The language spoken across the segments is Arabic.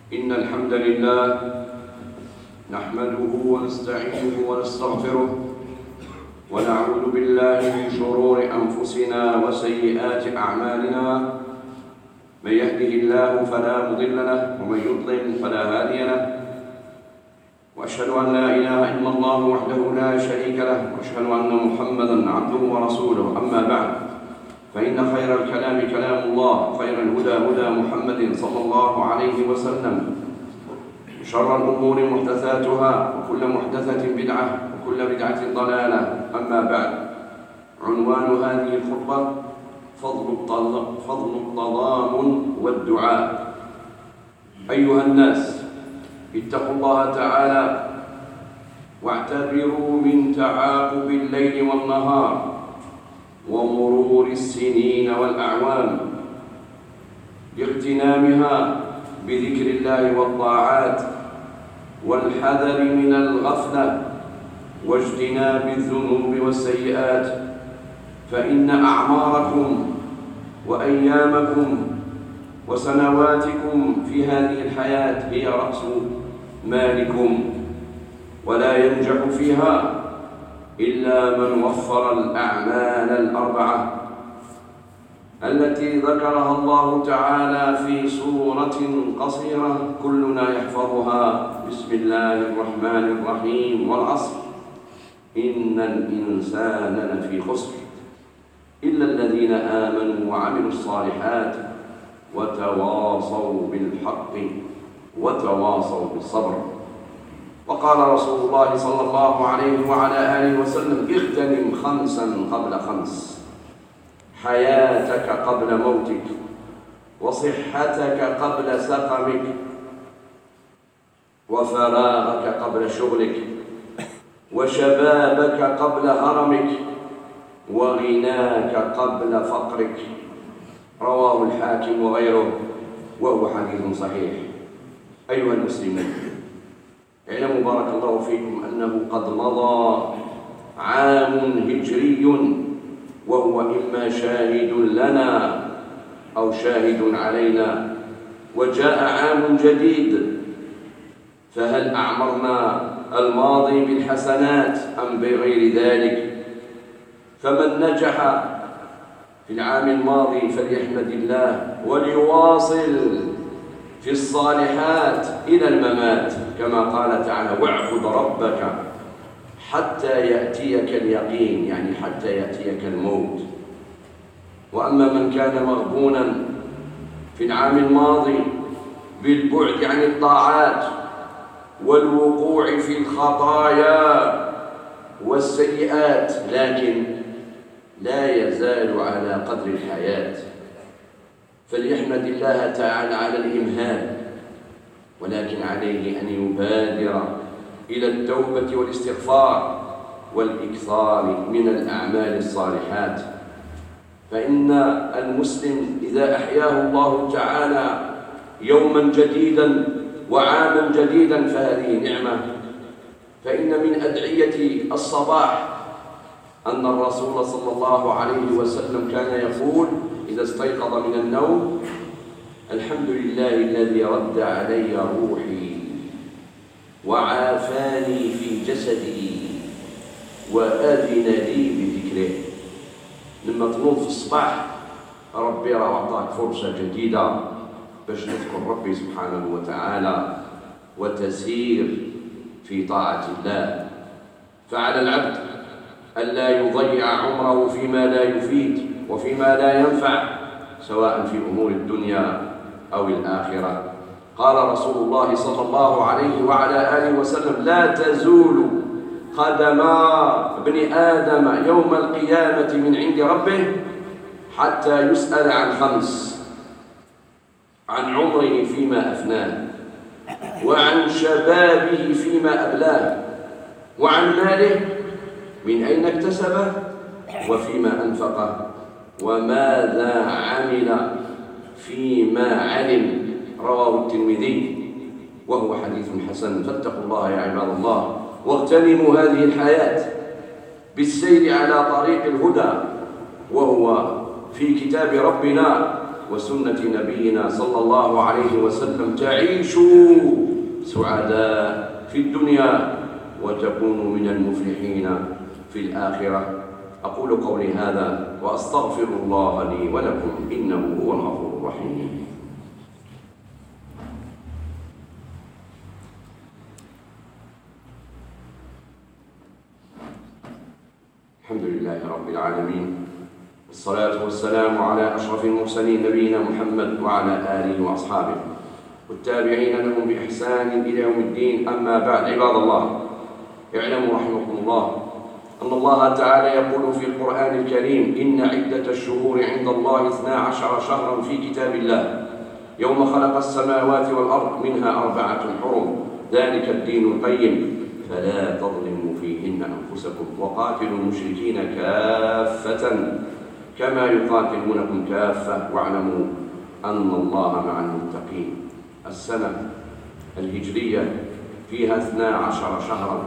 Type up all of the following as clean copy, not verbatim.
إن الحمد لله نحمده ونستعينه ونستغفره ونعوذ بالله من شرور أنفسنا وسيئات أعمالنا. من يهده الله فلا مضل له ومن يضلل فلا هادي له، وأشهد أن لا إله إلا الله وحده لا شريك له، وأشهد أن محمدا عبده ورسوله. أما بعد، فإن خير الكلام كلام الله، خير الهدى هدى محمد صلى الله عليه وسلم، شر الأمور محدثاتها، وكل محدثة بدعة، وكل بدعة ضلالة. أما بعد، عنوان هذه الخطبة فضل التضامن والدعاء. أيها الناس، اتقوا الله تعالى واعتبروا من تعاقب الليل والنهار ومرور السنين والأعوام لاغتنامها بذكر الله والطاعات والحذر من الغفلة واجتناب الذنوب والسيئات، فإن أعماركم وأيامكم وسنواتكم في هذه الحياة هي رأس مالكم، ولا ينجح فيها إلا من وفر الأعمال الأربعة التي ذكرها الله تعالى في سورة قصيرة كلنا يحفظها: بسم الله الرحمن الرحيم، والعصر إن الإنسان لفي خسر إلا الذين آمنوا وعملوا الصالحات وتواصوا بالحق وتواصوا بالصبر. وقال رسول الله صلى الله عليه وعلى آله وسلم: اغتنم خمسا قبل خمس: حياتك قبل موتك، وصحتك قبل سقمك، وفراغك قبل شغلك، وشبابك قبل هرمك، وغناك قبل فقرك. رواه الحاكم وغيره، وهو حديث صحيح. أيها المسلمون، اعلموا بارك الله فيكم أنه قد مضى عام هجري، وهو إما شاهد لنا أو شاهد علينا، وجاء عام جديد. فهل أعمرنا الماضي بالحسنات أم بغير ذلك؟ فمن نجح في العام الماضي فليحمد الله وليواصل في الصالحات إلى الممات، كما قال تعالى: واعبد ربك حتى يأتيك اليقين، يعني حتى يأتيك الموت. وأما من كان مغبونا في العام الماضي بالبعد عن الطاعات والوقوع في الخطايا والسيئات، لكن لا يزال على قدر الحياة، فليحمد الله تعالى على الإمهال، ولكن عليه أن يبادر إلى التوبة والاستغفار والإكثار من الأعمال الصالحات. فإن المسلم إذا أحياه الله تعالى يوما جديدا وعاما جديدا فهذه نعمة. فإن من أدعية الصباح أن الرسول صلى الله عليه وسلم كان يقول إذا استيقظ من النوم: الحمد لله الذي رد علي روحي وعافاني في جسدي وأذن لي بذكره. لما تنوض في الصباح ربي راه عطاك فرصة جديدة باش تذكر ربي سبحانه وتعالى وتسير في طاعة الله. فعلى العبد ألا يضيع عمره فيما لا يفيد وفيما لا ينفع، سواء في أمور الدنيا أو الآخرة. قال رسول الله صلى الله عليه وعلى آله وسلم: لا تزول قدما ابن آدم يوم القيامة من عند ربه حتى يسأل عن خمس: عن عمره فيما أفناه، وعن شبابه فيما أبلاه، وعن ماله من أين اكتسبه وفيما أنفقه، وماذا عمل فيما علم. رواه الترمذي، وهو حديث حسن. فاتقوا الله يا عباد الله، واغتنموا هذه الحياة بالسير على طريق الهدى، وهو في كتاب ربنا وسنة نبينا صلى الله عليه وسلم تعيشوا سعداء في الدنيا وتكونوا من المفلحين في الآخرة. أقول قولي هذا وأستغفر الله لي ولكم إنه هو الغفور الرحيم. الحمد لله رب العالمين، والصلاة والسلام على أشرف المرسلين نبينا محمد وعلى آله وأصحابه والتابعين لهم بإحسان إلى يوم الدين. أما بعد، عباد الله، اعلموا رحمكم الله أن الله تعالى يقول في القرآن الكريم: إن عدة الشهور عند الله 12 شهرا في كتاب الله يوم خلق السماوات والأرض منها 4 حرم ذلك الدين القيم فلا تظلموا فيهن أنفسكم وقاتلوا المشركين كافة كما يقاتلونكم كافة واعلموا أن الله مع المتقين. السنة الهجرية فيها 12 شهرا،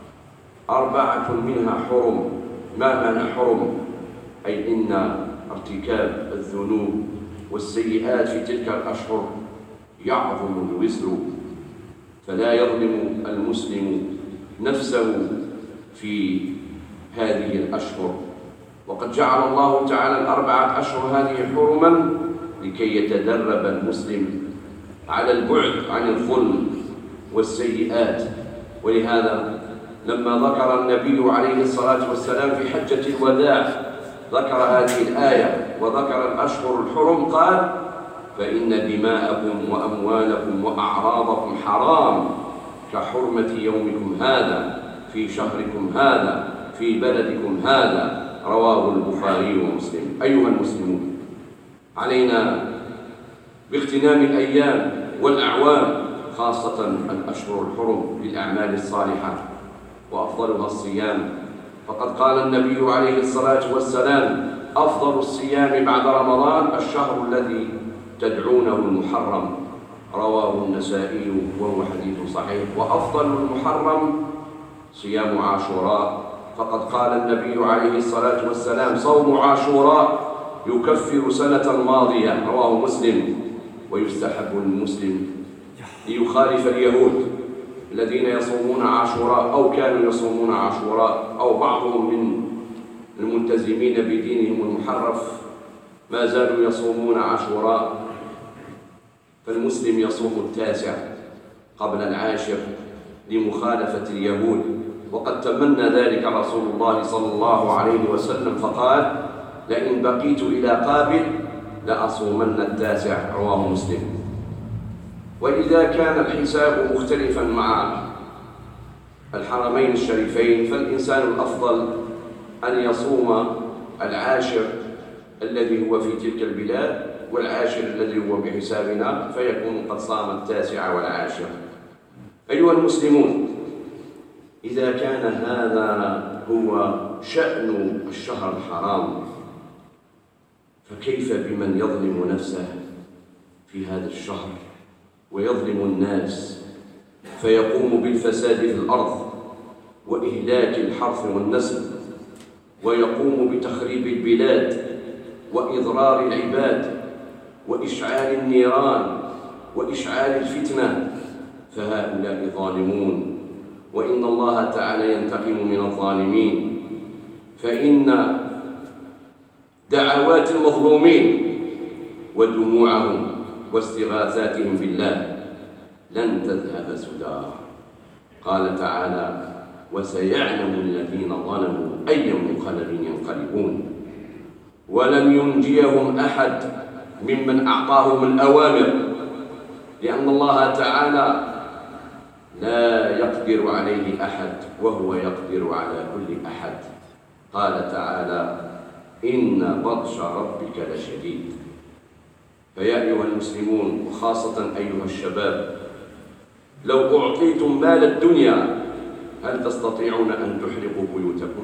4 منها حرم. ما معنى حرم؟ أي إن ارتكاب الذنوب والسيئات في تلك الأشهر يعظم الوزر، فلا يظلم المسلم نفسه في هذه الأشهر. وقد جعل الله تعالى 4 أشهر هذه حرما لكي يتدرب المسلم على البعد عن الظلم والسيئات. ولهذا لما ذكر النبي عليه الصلاة والسلام في حجة الوداع ذكر هذه الآية وذكر الأشهر الحرم، قال: فإن دماءكم وأموالكم وأعراضكم حرام كحرمة يومكم هذا في شهركم هذا في بلدكم هذا. رواه البخاري ومسلم. أيها المسلمون، علينا باغتنام الأيام والأعوام، خاصة الأشهر الحرم، للأعمال الصالحة وأفضلها الصيام. فقد قال النبي عليه الصلاة والسلام: أفضل الصيام بعد رمضان الشهر الذي تدعونه المحرم. رواه النسائي وهو حديث صحيح. وأفضل المحرم صيام عاشوراء، فقد قال النبي عليه الصلاة والسلام: صوم عاشوراء يكفر سنة ماضية. رواه مسلم. ويستحب للمسلم ليخالف اليهود الذين يصومون عاشوراء أو كانوا يصومون عاشوراء أو بعضهم من الملتزمين بدينهم المحرف ما زالوا يصومون عاشوراء، فالمسلم يصوم 9 قبل 10 لمخالفة اليهود. وقد تمنى ذلك رسول الله صلى الله عليه وسلم فقال: لئن بقيت إلى قابل لأصومن 9. رواه مسلم. وإذا كان الحساب مختلفا مع الحرمين الشريفين فالإنسان الأفضل أن يصوم 10 الذي هو في تلك البلاد و10 الذي هو بحسابنا، فيكون قد صام 9 و10. أيها المسلمون، إذا كان هذا هو شأن الشهر الحرام، فكيف بمن يظلم نفسه في هذا الشهر ويظلم الناس فيقوم بالفساد في الأرض وإهلاك الحرث والنسل، ويقوم بتخريب البلاد وإضرار العباد وإشعال النيران وإشعال الفتنة، فهؤلاء ظالمون، وإن الله تعالى ينتقم من الظالمين. فإن دعوات المظلومين ودموعهم واستغاثاتهم بالله لن تذهب سدى. قال تعالى: وسيعلم الذين ظلموا أي منقلب ينقلبون. ولن ينجيهم أحد ممن أعطاهم الأوامر، لأن الله تعالى لا يقدر عليه أحد وهو يقدر على كل أحد. قال تعالى: إن بطش ربك لشديد. فيا أيها المسلمون، وخاصة أيها الشباب، لو أعطيتم مال الدنيا هل تستطيعون أن تحرقوا بيوتكم؟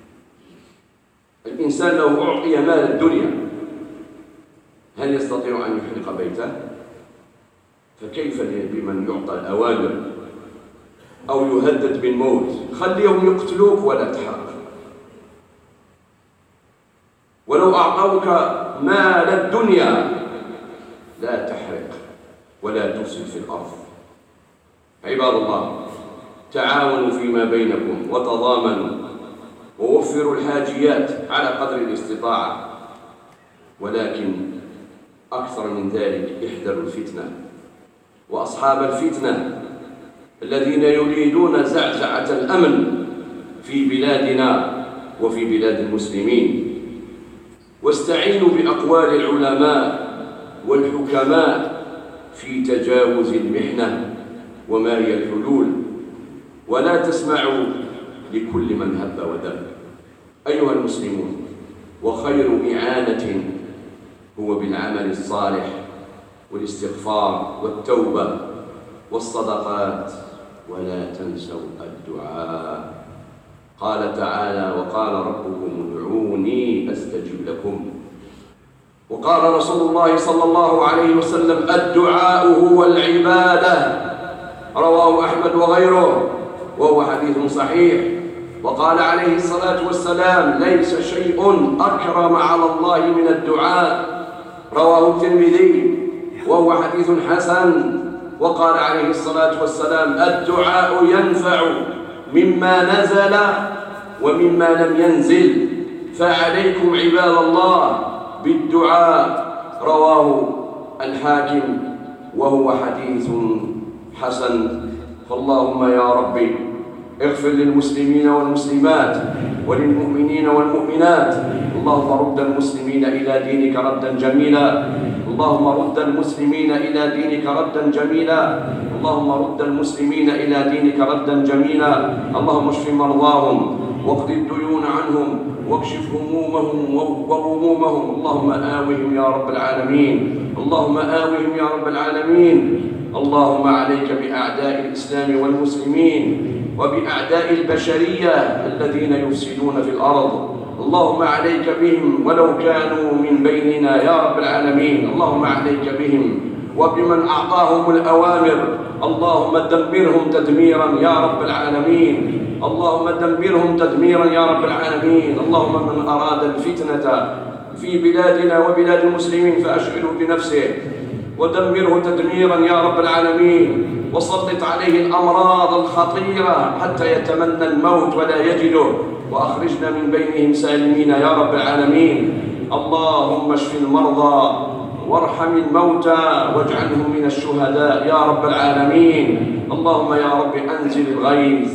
الإنسان لو أعطي مال الدنيا هل يستطيع أن يحرق بيته؟ فكيف بمن يعطى الأوامر أو يهدد بالموت؟ خليهم يقتلوك ولا تحرق. ولو أعطوك مال الدنيا لا تحرق ولا تفسد في الأرض. عباد الله، تعاونوا فيما بينكم وتضامنوا ووفروا الحاجيات على قدر الاستطاعة، ولكن أكثر من ذلك احذروا الفتنة وأصحاب الفتنة الذين يريدون زعزعة الأمن في بلادنا وفي بلاد المسلمين. واستعينوا بأقوال العلماء والحكماء في تجاوز المحنة وما هي الحلول، ولا تسمعوا لكل من هب ودب. أيها المسلمون، وخير إعانة هو بالعمل الصالح والاستغفار والتوبة والصدقات، ولا تنسوا الدعاء. قال تعالى: وقال ربكم ادعوني أستجب لكم. وقال رسول الله صلى الله عليه وسلم: الدعاء هو العبادة، رواه أحمد وغيره، وهو حديث صحيح. وقال عليه الصلاة والسلام: ليس شيء أكرم على الله من الدعاء، رواه الترمذي، وهو حديث حسن. وقال عليه الصلاة والسلام: الدعاء ينفع مما نزل ومما لم ينزل، فعليكم عباد الله بالدعاء، رواه الحاكم، وهو حديث حسن. فاللهم يا ربي اغفر للمسلمين والمسلمات وللمؤمنين والمؤمنات. اللهم رد المسلمين إلى دينك ردا جميلا، اللهم رد المسلمين إلى دينك ردا جميلا، اللهم رد المسلمين إلى دينك ردا جميلا. اللهم اشف مرضاهم واقض الديون عنهم واكشف همومهم وغمومهم. اللهم آوهم يا رب العالمين، اللهم آوهم يا رب العالمين. اللهم عليك بأعداء الإسلام والمسلمين وبأعداء البشرية الذين يفسدون في الأرض. اللهم عليك بهم ولو كانوا من بيننا يا رب العالمين. اللهم عليك بهم وبمن أعطاهم الأوامر. اللهم دمرهم تدميرا يا رب العالمين، اللهم دمرهم تدميرا يا رب العالمين. اللهم من أراد الفتنة في بلادنا وبلاد المسلمين فأشغله بنفسه ودمره تدميرا يا رب العالمين، وسلط عليه الأمراض الخطيرة حتى يتمنى الموت ولا يجده، وأخرجنا من بينهم سالمين يا رب العالمين. اللهم اشف المرضى وارحم الموتى واجعلهم من الشهداء يا رب العالمين. اللهم يا رب أنزل الغيث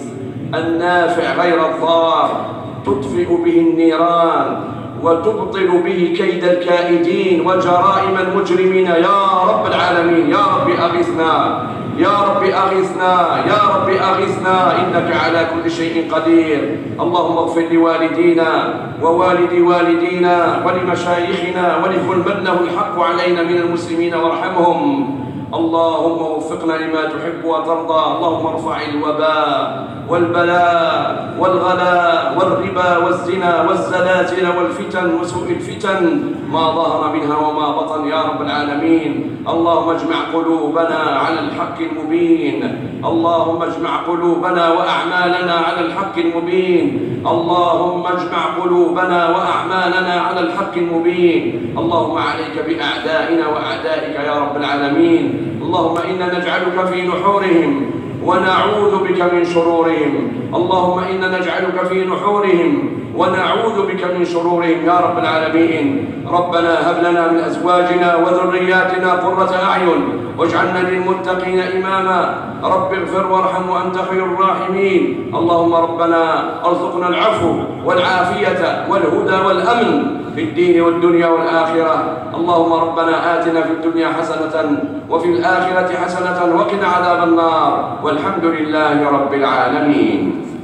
النافع غير الضار تطفئ به النيران وتبطل به كيد الكائدين وجرائم المجرمين يا رب العالمين. يا رب أغثنا، يا رب أغثنا، يا رب أغثنا، إنك على كل شيء قدير. اللهم اغفر لوالدينا ووالد والدينا ولمشايخنا ولكل من له الحق علينا من المسلمين وارحمهم. اللهم وفقنا لما تحب وترضى. اللهم ارفع الوباء والبلاء والغلاء والربا والزنا والزلازل والفتن وسوء الفتن ما ظهر منها وما بطن يا رب العالمين. اللهم اجمع قلوبنا على الحق المبين، اللهم اجمع قلوبنا وأعمالنا على الحق المبين، اللهم اجمع قلوبنا وأعمالنا على الحق المبين. اللهم عليك بأعدائنا وأعدائك يا رب العالمين. اللهم إنا نجعلك في نحورهم ونعوذ بك من شرورهم. اللهم إنا نجعلك في نحورهم ونعوذ بك من شرورهم يا رب العالمين. ربنا هب لنا من أزواجنا وذرياتنا قرة أعين واجعلنا للمتقين إماما. رب اغفر وارحم وأنت خير الراحمين. اللهم ربنا ارزقنا العفو والعافية والهدى والأمن في الدين والدنيا والآخرة. اللهم ربنا آتنا في الدنيا حسنة وفي الآخرة حسنة وقنا عذاب النار، والحمد لله رب العالمين.